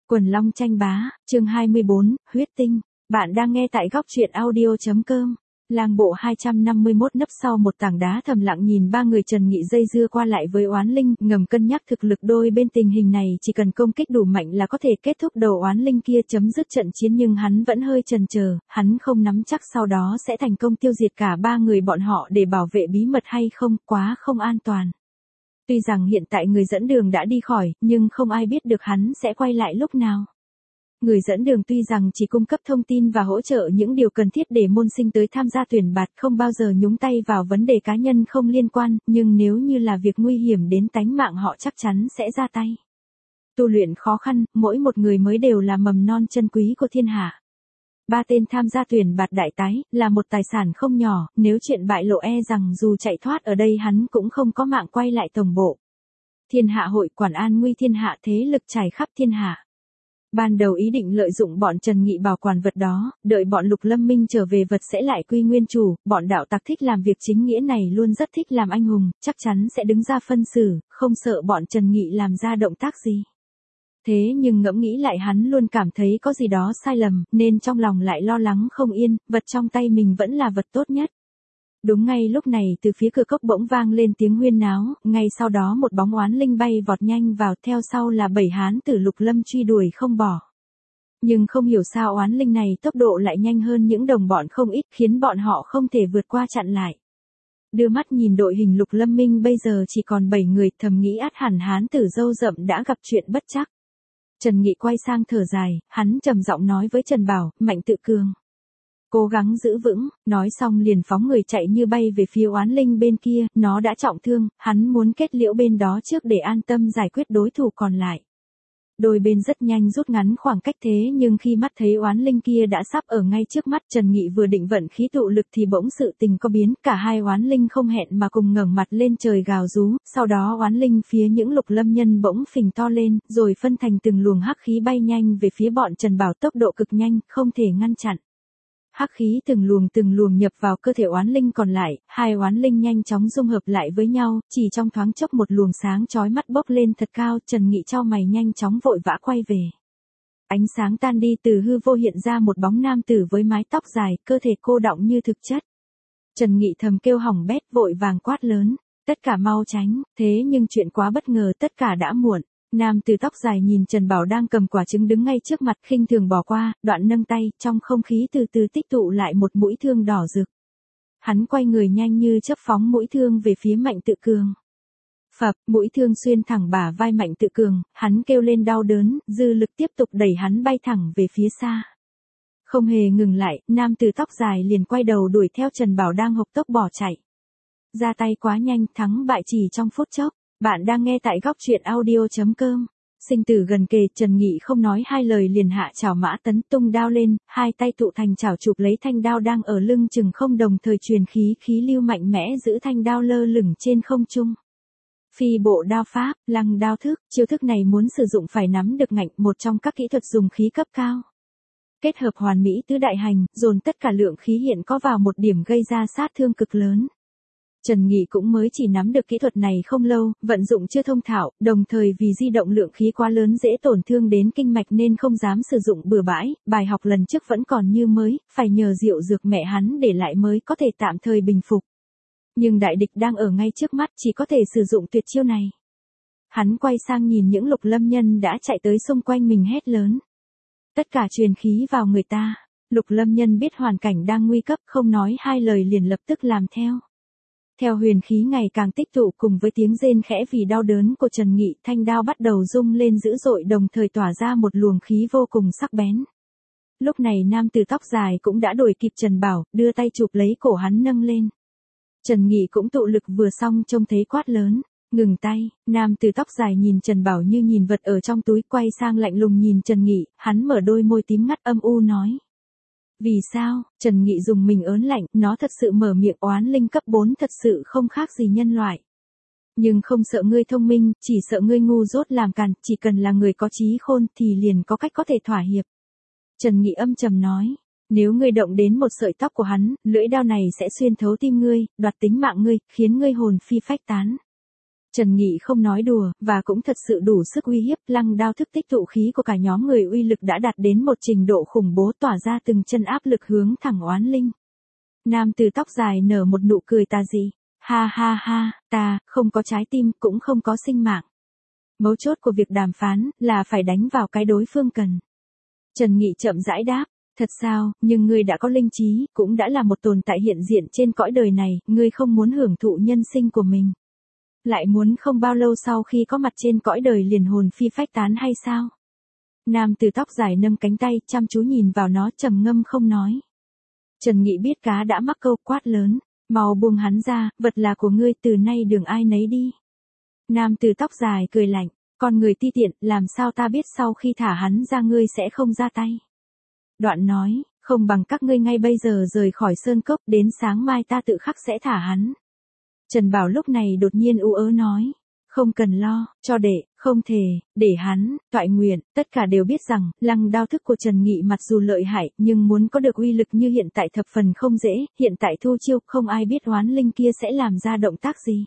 Quần long tranh bá, chương 24, huyết tinh. Bạn đang nghe tại góc truyện audio.com. Lang bộ 251 nấp sau một tảng đá thầm lặng nhìn ba người Trần Nghị dây dưa qua lại với oán linh, ngầm cân nhắc thực lực đôi bên tình hình này chỉ cần công kích đủ mạnh là có thể kết thúc đầu oán linh kia chấm dứt trận chiến, nhưng hắn vẫn hơi chần chờ, hắn không nắm chắc sau đó sẽ thành công tiêu diệt cả ba người bọn họ để bảo vệ bí mật hay không, quá không an toàn. Tuy rằng hiện tại người dẫn đường đã đi khỏi, nhưng không ai biết được hắn sẽ quay lại lúc nào. Người dẫn đường tuy rằng chỉ cung cấp thông tin và hỗ trợ những điều cần thiết để môn sinh tới tham gia tuyển bạt, không bao giờ nhúng tay vào vấn đề cá nhân không liên quan, nhưng nếu như là việc nguy hiểm đến tánh mạng họ chắc chắn sẽ ra tay. Tu luyện khó khăn, mỗi một người mới đều là mầm non chân quý của thiên hạ. Ba tên tham gia tuyển bạt đại tái, là một tài sản không nhỏ, nếu chuyện bại lộ e rằng dù chạy thoát ở đây hắn cũng không có mạng quay lại tổng bộ. Thiên hạ hội quản an nguy thiên hạ, thế lực trải khắp thiên hạ. Ban đầu ý định lợi dụng bọn Trần Nghị bảo quản vật đó, đợi bọn Lục Lâm Minh trở về vật sẽ lại quy nguyên chủ, bọn đạo tặc thích làm việc chính nghĩa này luôn rất thích làm anh hùng, chắc chắn sẽ đứng ra phân xử, không sợ bọn Trần Nghị làm ra động tác gì. Thế nhưng ngẫm nghĩ lại hắn luôn cảm thấy có gì đó sai lầm, nên trong lòng lại lo lắng không yên, vật trong tay mình vẫn là vật tốt nhất. Đúng ngay lúc này từ phía cửa cốc bỗng vang lên tiếng huyên náo, ngay sau đó một bóng oán linh bay vọt nhanh vào, theo sau là 7 hán tử Lục Lâm truy đuổi không bỏ. Nhưng không hiểu sao oán linh này tốc độ lại nhanh hơn những đồng bọn không ít, khiến bọn họ không thể vượt qua chặn lại. Đưa mắt nhìn đội hình Lục Lâm Minh bây giờ chỉ còn 7 người, thầm nghĩ ắt hẳn hán tử râu rậm đã gặp chuyện bất trắc. Trần Nghị quay sang thở dài, hắn trầm giọng nói với Trần Bảo, Mạnh Tự Cường, cố gắng giữ vững, nói xong liền phóng người chạy như bay về phía oán linh bên kia, nó đã trọng thương, hắn muốn kết liễu bên đó trước để an tâm giải quyết đối thủ còn lại. Đôi bên rất nhanh rút ngắn khoảng cách, thế nhưng khi mắt thấy oán linh kia đã sắp ở ngay trước mắt, Trần Nghị vừa định vận khí tụ lực thì bỗng sự tình có biến, cả hai oán linh không hẹn mà cùng ngẩng mặt lên trời gào rú, sau đó oán linh phía những Lục Lâm nhân bỗng phình to lên, rồi phân thành từng luồng hắc khí bay nhanh về phía bọn Trần Bảo, tốc độ cực nhanh, không thể ngăn chặn. Hắc khí từng luồng nhập vào cơ thể oán linh còn lại, hai oán linh nhanh chóng dung hợp lại với nhau, chỉ trong thoáng chốc một luồng sáng chói mắt bốc lên thật cao, Trần Nghị chau mày nhanh chóng vội vã quay về. Ánh sáng tan đi, từ hư vô hiện ra một bóng nam tử với mái tóc dài, cơ thể cô đọng như thực chất. Trần Nghị thầm kêu hỏng bét, vội vàng quát lớn, tất cả mau tránh, thế nhưng chuyện quá bất ngờ, tất cả đã muộn. Nam tử tóc dài nhìn Trần Bảo đang cầm quả trứng đứng ngay trước mặt, khinh thường bỏ qua, đoạn nâng tay, trong không khí từ từ tích tụ lại một mũi thương đỏ rực. Hắn quay người nhanh như chớp phóng mũi thương về phía Mạnh Tự Cường. Phập, mũi thương xuyên thẳng bả vai Mạnh Tự Cường, hắn kêu lên đau đớn, dư lực tiếp tục đẩy hắn bay thẳng về phía xa. Không hề ngừng lại, nam tử tóc dài liền quay đầu đuổi theo Trần Bảo đang hộc tốc bỏ chạy. Ra tay quá nhanh, thắng bại chỉ trong phút chốc. Bạn đang nghe tại góc truyện audio.com. Sinh tử gần kề, Trần Nghị không nói hai lời liền hạ chảo mã tấn, tung đao lên, hai tay tụ thành chảo chụp lấy thanh đao đang ở lưng chừng không, đồng thời truyền khí lưu mạnh mẽ giữ thanh đao lơ lửng trên không trung. Phi bộ đao pháp, lăng đao thức, chiêu thức này muốn sử dụng phải nắm được ngạnh, một trong các kỹ thuật dùng khí cấp cao. Kết hợp hoàn mỹ tứ đại hành, dồn tất cả lượng khí hiện có vào một điểm gây ra sát thương cực lớn. Trần Nghị cũng mới chỉ nắm được kỹ thuật này không lâu, vận dụng chưa thông thạo, đồng thời vì di động lượng khí quá lớn dễ tổn thương đến kinh mạch nên không dám sử dụng bừa bãi, bài học lần trước vẫn còn như mới, phải nhờ rượu dược mẹ hắn để lại mới có thể tạm thời bình phục. Nhưng đại địch đang ở ngay trước mắt, chỉ có thể sử dụng tuyệt chiêu này. Hắn quay sang nhìn những Lục Lâm nhân đã chạy tới xung quanh mình hét lớn. Tất cả truyền khí vào người ta. Lục Lâm nhân biết hoàn cảnh đang nguy cấp, không nói hai lời liền lập tức làm theo. Theo huyền khí ngày càng tích tụ cùng với tiếng rên khẽ vì đau đớn của Trần Nghị, thanh đao bắt đầu rung lên dữ dội, đồng thời tỏa ra một luồng khí vô cùng sắc bén. Lúc này nam tử tóc dài cũng đã đuổi kịp Trần Bảo, đưa tay chụp lấy cổ hắn nâng lên. Trần Nghị cũng tụ lực vừa xong trông thấy quát lớn, ngừng tay, nam tử tóc dài nhìn Trần Bảo như nhìn vật ở trong túi, quay sang lạnh lùng nhìn Trần Nghị, hắn mở đôi môi tím ngắt âm u nói. Vì sao? Trần Nghị dùng mình ớn lạnh, nó thật sự mở miệng, oán linh cấp 4 thật sự không khác gì nhân loại. Nhưng không sợ ngươi thông minh, chỉ sợ ngươi ngu dốt làm càn, chỉ cần là người có trí khôn thì liền có cách có thể thỏa hiệp. Trần Nghị âm trầm nói, nếu ngươi động đến một sợi tóc của hắn, lưỡi đao này sẽ xuyên thấu tim ngươi, đoạt tính mạng ngươi, khiến ngươi hồn phi phách tán. Trần Nghị không nói đùa, và cũng thật sự đủ sức uy hiếp, lăng đao thức tích tụ khí của cả nhóm người uy lực đã đạt đến một trình độ khủng bố tỏa ra từng chân áp lực hướng thẳng Oán Linh. Nam tử tóc dài nở một nụ cười tà dị. Ha ha ha, ta, không có trái tim, cũng không có sinh mạng. Mấu chốt của việc đàm phán, là phải đánh vào cái đối phương cần. Trần Nghị chậm rãi đáp. Thật sao, nhưng ngươi đã có linh trí, cũng đã là một tồn tại hiện diện trên cõi đời này, ngươi không muốn hưởng thụ nhân sinh của mình. Lại muốn không bao lâu sau khi có mặt trên cõi đời liền hồn phi phách tán hay sao? Nam tử tóc dài nâng cánh tay, chăm chú nhìn vào nó trầm ngâm không nói. Trần Nghị biết cá đã mắc câu, quát lớn. Mau buông hắn ra, vật là của ngươi, từ nay đường ai nấy đi. Nam tử tóc dài cười lạnh. Con người ti tiện, làm sao ta biết sau khi thả hắn ra ngươi sẽ không ra tay. Đoạn nói, không bằng các ngươi ngay bây giờ rời khỏi sơn cốc, đến sáng mai ta tự khắc sẽ thả hắn. Trần Bảo lúc này đột nhiên ú ớ nói, không cần lo, cho để, không thể, để hắn, toại nguyện, tất cả đều biết rằng, lăng đao thức của Trần Nghị mặc dù lợi hại, nhưng muốn có được uy lực như hiện tại thập phần không dễ, hiện tại thu chiêu, không ai biết Oán Linh kia sẽ làm ra động tác gì.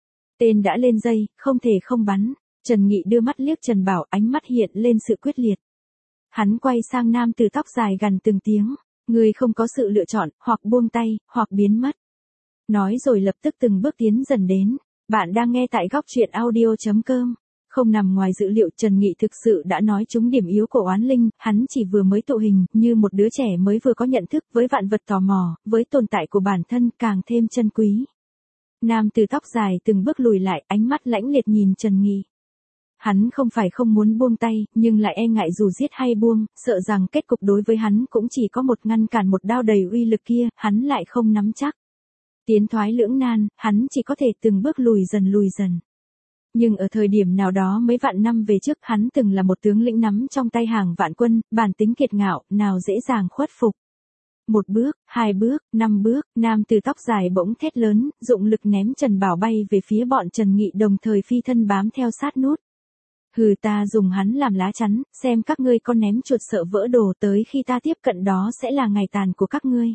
Tên đã lên dây, không thể không bắn. Trần Nghị đưa mắt liếc Trần Bảo, ánh mắt hiện lên sự quyết liệt. Hắn quay sang nam tử tóc dài gằn từng tiếng, người không có sự lựa chọn, hoặc buông tay, hoặc biến mất. Nói rồi lập tức từng bước tiến dần đến. Bạn đang nghe tại góc truyện audio.com. Không nằm ngoài dự liệu, Trần Nghị thực sự đã nói trúng điểm yếu của Oán Linh, hắn chỉ vừa mới tụ hình, như một đứa trẻ mới vừa có nhận thức với vạn vật tò mò, với tồn tại của bản thân càng thêm chân quý. Nam tử tóc dài từng bước lùi lại, ánh mắt lãnh liệt nhìn Trần Nghị. Hắn không phải không muốn buông tay, nhưng lại e ngại dù giết hay buông, sợ rằng kết cục đối với hắn cũng chỉ có một ngăn cản một đao đầy uy lực kia, hắn lại không nắm chắc. Tiến thoái lưỡng nan, hắn chỉ có thể từng bước lùi dần. Nhưng ở thời điểm nào đó mấy vạn năm về trước, hắn từng là một tướng lĩnh nắm trong tay hàng vạn quân, bản tính kiệt ngạo, nào dễ dàng khuất phục. Một bước, hai bước, năm bước, nam tử tóc dài bỗng thét lớn, dụng lực ném Trần Bảo bay về phía bọn Trần Nghị, đồng thời phi thân bám theo sát nút. Hừ, ta dùng hắn làm lá chắn, xem các ngươi con ném chuột sợ vỡ đồ, tới khi ta tiếp cận đó sẽ là ngày tàn của các ngươi.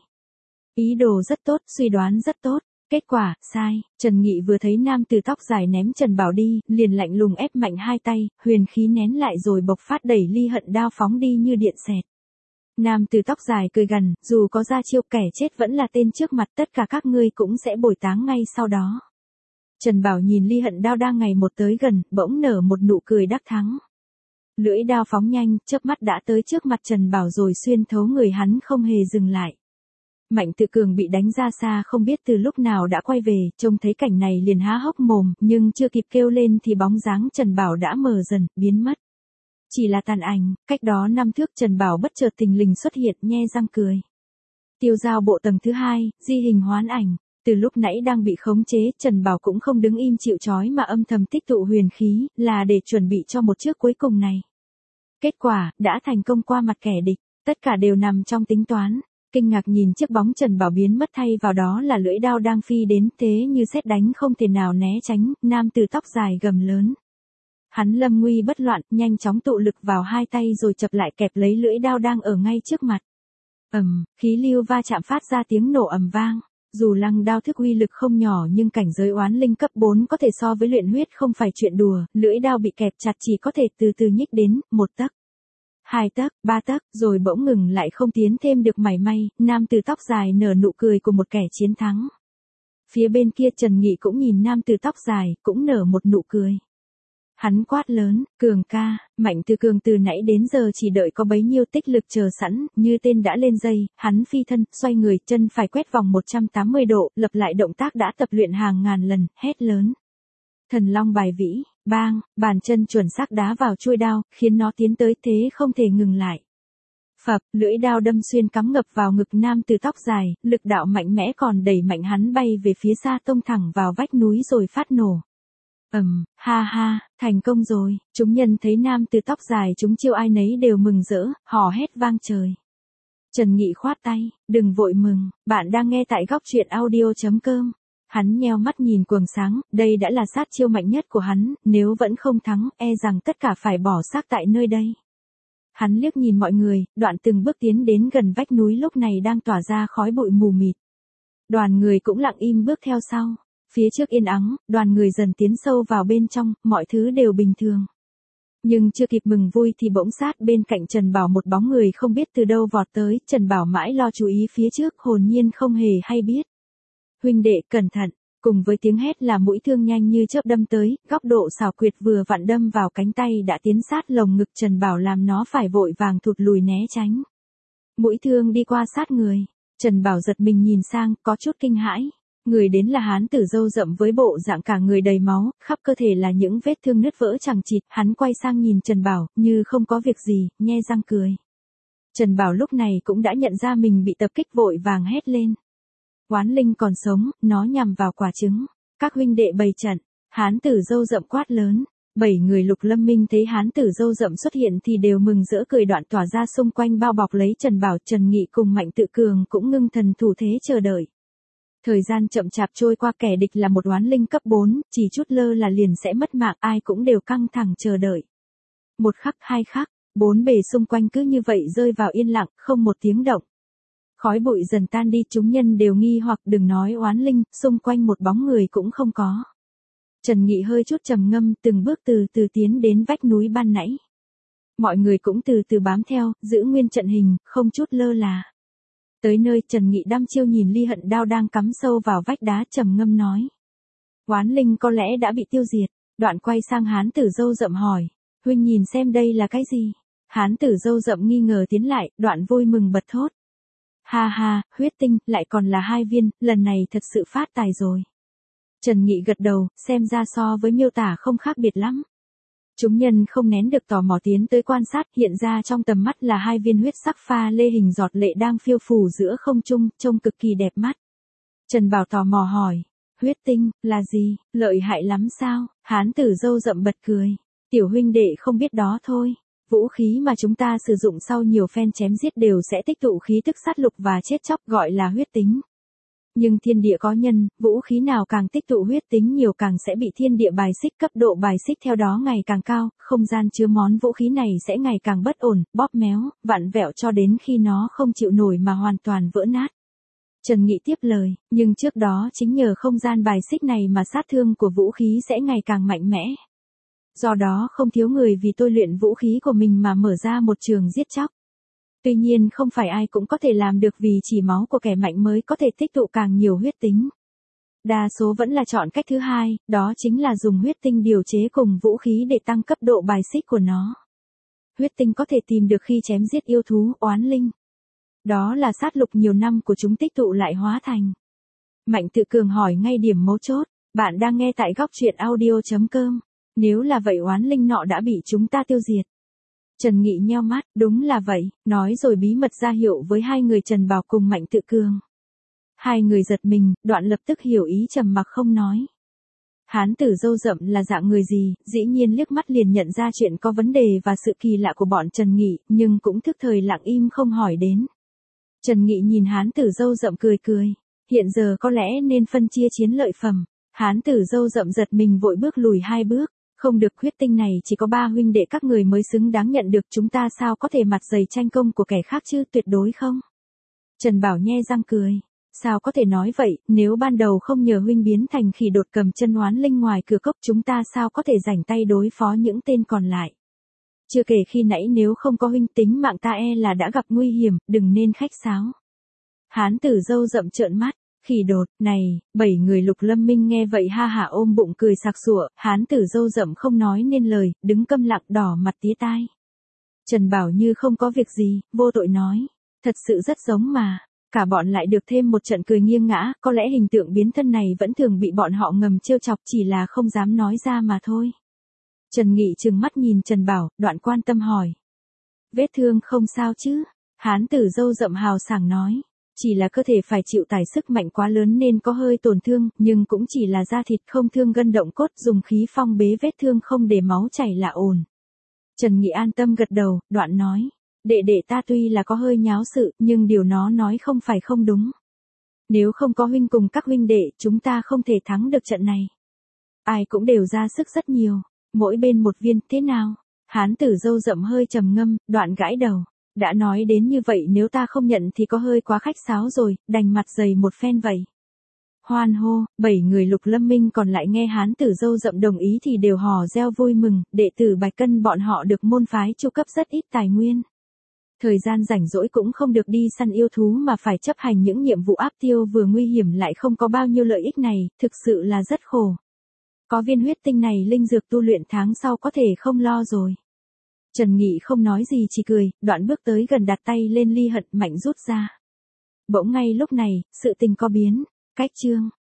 Ý đồ rất tốt, suy đoán rất tốt. Kết quả, sai. Trần Nghị vừa thấy nam tử tóc dài ném Trần Bảo đi, liền lạnh lùng ép mạnh hai tay, huyền khí nén lại rồi bộc phát đẩy ly hận đao phóng đi như điện xẹt. Nam tử tóc dài cười gằn, dù có ra chiêu, kẻ chết vẫn là tên trước mặt, tất cả các ngươi cũng sẽ bồi táng ngay sau đó. Trần Bảo nhìn ly hận đao đang ngày một tới gần, bỗng nở một nụ cười đắc thắng. Lưỡi đao phóng nhanh, chớp mắt đã tới trước mặt Trần Bảo rồi xuyên thấu người hắn không hề dừng lại. Mạnh Tự Cường bị đánh ra xa không biết từ lúc nào đã quay về, trông thấy cảnh này liền há hốc mồm, nhưng chưa kịp kêu lên thì bóng dáng Trần Bảo đã mờ dần, biến mất. Chỉ là tàn ảnh, cách đó 5 thước Trần Bảo bất chợt thình lình xuất hiện, nhe răng cười. Tiêu Giao bộ tầng thứ 2, di hình hoán ảnh. Từ lúc nãy đang bị khống chế, Trần Bảo cũng không đứng im chịu trói mà âm thầm tích tụ huyền khí, là để chuẩn bị cho một chiếc cuối cùng này. Kết quả, đã thành công qua mặt kẻ địch, tất cả đều nằm trong tính toán. Kinh ngạc nhìn chiếc bóng Trần Bảo biến mất, thay vào đó là lưỡi đao đang phi đến, thế như sét đánh không thể nào né tránh, nam tử tóc dài gầm lớn. Hắn lâm nguy bất loạn, nhanh chóng tụ lực vào hai tay rồi chập lại kẹp lấy lưỡi đao đang ở ngay trước mặt. Khí lưu va chạm phát ra tiếng nổ ầm vang. Dù lăng đao thức uy lực không nhỏ nhưng cảnh giới Oán Linh cấp 4 có thể so với luyện huyết không phải chuyện đùa, lưỡi đao bị kẹp chặt chỉ có thể từ từ nhích đến, 1 tấc, 2 tấc, 3 tấc, rồi bỗng ngừng lại không tiến thêm được mảy may, nam tử tóc dài nở nụ cười của một kẻ chiến thắng. Phía bên kia Trần Nghị cũng nhìn nam tử tóc dài, cũng nở một nụ cười. Hắn quát lớn, Cường ca. Mạnh Tự Cường từ nãy đến giờ chỉ đợi có bấy nhiêu tích lực chờ sẵn, như tên đã lên dây, hắn phi thân, xoay người, chân phải quét vòng 180 độ, lập lại động tác đã tập luyện hàng ngàn lần, hét lớn. Thần Long bài vĩ, bang, bàn chân chuẩn xác đá vào chuôi đao, khiến nó tiến tới thế không thể ngừng lại. Phập, lưỡi đao đâm xuyên cắm ngập vào ngực nam tử tóc dài, lực đạo mạnh mẽ còn đẩy mạnh hắn bay về phía xa, tông thẳng vào vách núi rồi phát nổ. Ha ha, thành công rồi. Chúng nhân thấy nam tử tóc dài chúng chiêu ai nấy đều mừng rỡ, hò hét vang trời. Trần Nghị khoát tay, đừng vội mừng, bạn đang nghe tại góc truyện audio.com. Hắn nheo mắt nhìn quầng sáng, đây đã là sát chiêu mạnh nhất của hắn, nếu vẫn không thắng, e rằng tất cả phải bỏ xác tại nơi đây. Hắn liếc nhìn mọi người, đoạn từng bước tiến đến gần vách núi lúc này đang tỏa ra khói bụi mù mịt. Đoàn người cũng lặng im bước theo sau. Phía trước yên ắng, đoàn người dần tiến sâu vào bên trong, mọi thứ đều bình thường. Nhưng chưa kịp mừng vui thì bỗng sát bên cạnh Trần Bảo một bóng người không biết từ đâu vọt tới, Trần Bảo mãi lo chú ý phía trước, hồn nhiên không hề hay biết. Huynh đệ, cẩn thận, cùng với tiếng hét là mũi thương nhanh như chớp đâm tới, góc độ xảo quyệt vừa vặn đâm vào cánh tay đã tiến sát lồng ngực Trần Bảo làm nó phải vội vàng thụt lùi né tránh. Mũi thương đi qua sát người, Trần Bảo giật mình nhìn sang, có chút kinh hãi. Người đến là hán tử râu rậm với bộ dạng cả người đầy máu, khắp cơ thể là những vết thương nứt vỡ chằng chịt, hắn quay sang nhìn Trần Bảo, như không có việc gì, nhe răng cười. Trần Bảo lúc này cũng đã nhận ra mình bị tập kích vội vàng hét lên. Oán linh còn sống, nó nhằm vào quả trứng. Các huynh đệ bày trận, hán tử râu rậm quát lớn. 7 người Lục Lâm Minh thấy hán tử râu rậm xuất hiện thì đều mừng rỡ cười đoạn tỏa ra xung quanh bao bọc lấy Trần Bảo. Trần Nghị cùng Mạnh Tự Cường cũng ngưng thần thủ thế chờ đợi. Thời gian chậm chạp trôi qua, kẻ địch là một oán linh cấp 4, chỉ chút lơ là liền sẽ mất mạng, ai cũng đều căng thẳng chờ đợi. Một khắc, hai khắc, bốn bề xung quanh cứ như vậy rơi vào yên lặng, không một tiếng động. Khói bụi dần tan đi, chúng nhân đều nghi hoặc, đừng nói oán linh, xung quanh một bóng người cũng không có. Trần Nghị hơi chút trầm ngâm, từng bước từ từ tiến đến vách núi ban nãy. Mọi người cũng từ từ bám theo, giữ nguyên trận hình, không chút lơ là. Tới nơi, Trần Nghị đăm chiêu nhìn ly hận đao đang cắm sâu vào vách đá, trầm ngâm nói. Oán linh có lẽ đã bị tiêu diệt. Đoạn quay sang hán tử râu rậm hỏi. Huynh nhìn xem đây là cái gì? Hán tử râu rậm nghi ngờ tiến lại, đoạn vui mừng bật thốt. Ha ha, huyết tinh, lại còn là 2 viên, lần này thật sự phát tài rồi. Trần Nghị gật đầu, xem ra so với miêu tả không khác biệt lắm. Chúng nhân không nén được tò mò tiến tới quan sát, hiện ra trong tầm mắt là 2 viên huyết sắc pha lê hình giọt lệ đang phiêu phù giữa không trung, trông cực kỳ đẹp mắt. Trần Bảo tò mò hỏi, huyết tinh, là gì, lợi hại lắm sao? Hán tử râu rậm bật cười, tiểu huynh đệ không biết đó thôi. Vũ khí mà chúng ta sử dụng sau nhiều phen chém giết đều sẽ tích tụ khí tức sát lục và chết chóc, gọi là huyết tính. Nhưng thiên địa có nhân, vũ khí nào càng tích tụ huyết tính nhiều càng sẽ bị thiên địa bài xích, cấp độ bài xích theo đó ngày càng cao, không gian chứa món vũ khí này sẽ ngày càng bất ổn, bóp méo, vặn vẹo cho đến khi nó không chịu nổi mà hoàn toàn vỡ nát. Trần Nghị tiếp lời, nhưng trước đó chính nhờ không gian bài xích này mà sát thương của vũ khí sẽ ngày càng mạnh mẽ. Do đó không thiếu người vì tôi luyện vũ khí của mình mà mở ra một trường giết chóc. Tuy nhiên không phải ai cũng có thể làm được vì chỉ máu của kẻ mạnh mới có thể tích tụ càng nhiều huyết tính. Đa số vẫn là chọn cách thứ hai, đó chính là dùng huyết tinh điều chế cùng vũ khí để tăng cấp độ bài xích của nó. Huyết tinh có thể tìm được khi chém giết yêu thú, oán linh. Đó là sát lục nhiều năm của chúng tích tụ lại hóa thành. Mạnh Tự Cường hỏi ngay điểm mấu chốt, bạn đang nghe tại góc truyện audio.com. Nếu là vậy oán linh nọ đã bị chúng ta tiêu diệt. Trần Nghị nheo mắt, đúng là vậy, nói rồi bí mật ra hiệu với 2 người Trần Bảo cùng Mạnh Tự Cường. 2 người giật mình, đoạn lập tức hiểu ý trầm mặc không nói. Hán tử râu rậm là dạng người gì, dĩ nhiên liếc mắt liền nhận ra chuyện có vấn đề và sự kỳ lạ của bọn Trần Nghị, nhưng cũng thức thời lặng im không hỏi đến. Trần Nghị nhìn hán tử râu rậm cười cười, hiện giờ có lẽ nên phân chia chiến lợi phẩm. Hán tử râu rậm giật mình vội bước lùi 2 bước. Không được, huyết tinh này chỉ có 3 huynh đệ các người mới xứng đáng nhận được, chúng ta sao có thể mặt dày tranh công của kẻ khác chứ, tuyệt đối không. Trần Bảo nhe răng cười, sao có thể nói vậy, nếu ban đầu không nhờ huynh biến thành khỉ đột cầm chân oán linh ngoài cửa cốc chúng ta sao có thể rảnh tay đối phó những tên còn lại. Chưa kể khi nãy nếu không có huynh tính mạng ta e là đã gặp nguy hiểm, đừng nên khách sáo. Hán tử râu rậm trợn mắt. Khỉ đột, này, 7 người Lục Lâm Minh nghe vậy ha hả ôm bụng cười sặc sụa, hán tử râu rậm không nói nên lời, đứng câm lặng đỏ mặt tía tai. Trần Bảo như không có việc gì, vô tội nói, thật sự rất giống mà, cả bọn lại được thêm một trận cười nghiêng ngã, có lẽ hình tượng biến thân này vẫn thường bị bọn họ ngầm trêu chọc chỉ là không dám nói ra mà thôi. Trần Nghị trừng mắt nhìn Trần Bảo, đoạn quan tâm hỏi. Vết thương không sao chứ? Hán tử râu rậm hào sảng nói. Chỉ là cơ thể phải chịu tải sức mạnh quá lớn nên có hơi tổn thương, nhưng cũng chỉ là da thịt không thương gân động cốt, dùng khí phong bế vết thương không để máu chảy là ổn. Trần Nghị an tâm gật đầu, đoạn nói, đệ đệ ta tuy là có hơi nháo sự, nhưng điều nó nói không phải không đúng. Nếu không có huynh cùng các huynh đệ, chúng ta không thể thắng được trận này. Ai cũng đều ra sức rất nhiều, mỗi bên một viên, thế nào? Hán tử râu rậm hơi trầm ngâm, đoạn gãi đầu. Đã nói đến như vậy nếu ta không nhận thì có hơi quá khách sáo rồi, đành mặt dày một phen vậy. Hoan hô, 7 người Lục Lâm Minh còn lại nghe hán tử dâu rậm đồng ý thì đều hò reo vui mừng, đệ tử Bạch Cân bọn họ được môn phái chu cấp rất ít tài nguyên. Thời gian rảnh rỗi cũng không được đi săn yêu thú mà phải chấp hành những nhiệm vụ áp tiêu vừa nguy hiểm lại không có bao nhiêu lợi ích này, thực sự là rất khổ. Có viên huyết tinh này linh dược tu luyện tháng sau có thể không lo rồi. Trần Nghị không nói gì chỉ cười, đoạn bước tới gần đặt tay lên ly hận mạnh rút ra. Bỗng ngay lúc này, sự tình có biến, cách chương.